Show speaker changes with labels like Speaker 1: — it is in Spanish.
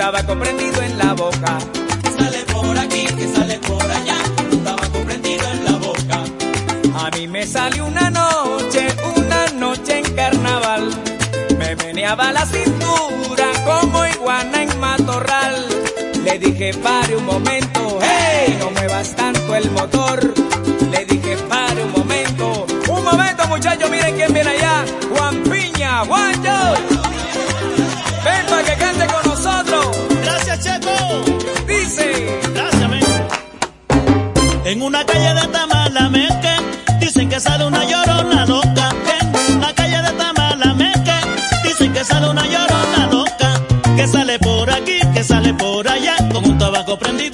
Speaker 1: tabaco prendido en la boca.
Speaker 2: Que sale por aquí, que sale por allá, con un tabaco prendido en la boca.
Speaker 1: A mí me salió una noche en carnaval. Me meneaba la cintura como iguana en matorral. Le dije pare un momento, hey, no muevas tanto el motor. Le dije pare un momento muchachos, miren quién viene allá. Juan Piña, Juancho. Ven para que cante con nosotros.
Speaker 3: Gracias, Checo.
Speaker 1: Dice.
Speaker 3: Gracias, men. En una calle de Tamalameque dicen que sale una llorona loca. En una calle de Tamalameque dicen que sale una llorona loca. Que sale por aquí, que sale por allá, con un tabaco prendido